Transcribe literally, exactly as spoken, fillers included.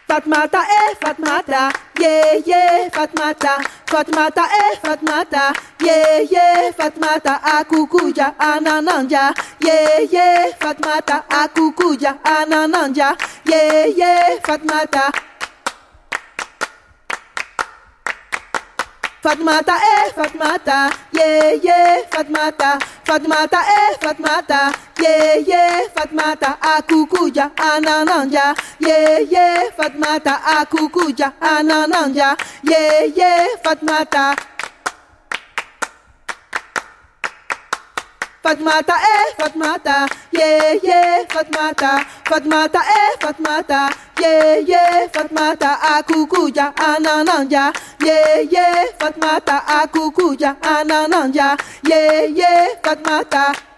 Fatmata, eh, Fatmata, yeah, yeah, Fatmata, Fatmata, eh, Fatmata, yeah, yeah, Fatmata, akukuja, anananja, yeah, yeah, Fatmata, akukuja, anananja, yeah, yeah, Fatmata. Fatmata, eh, Fatmata, yeah, yeah, Fatmata, Fatmata, eh, Fatmata, yeah, yeah, Fatmata, akukuja, anananja, yeah, yeah, Fatmata, akukuja, anananja, yeah, yeah, Fatmata. Fatmata, eh, Fatmata, yeah, yeah, Fatmata, Fatmata, eh, Fatmata, yeah, yeah, Fatmata, akukuja, anananja, yeah, yeah, Fatmata, akukuja, anananja, yeah, yeah, Fatmata.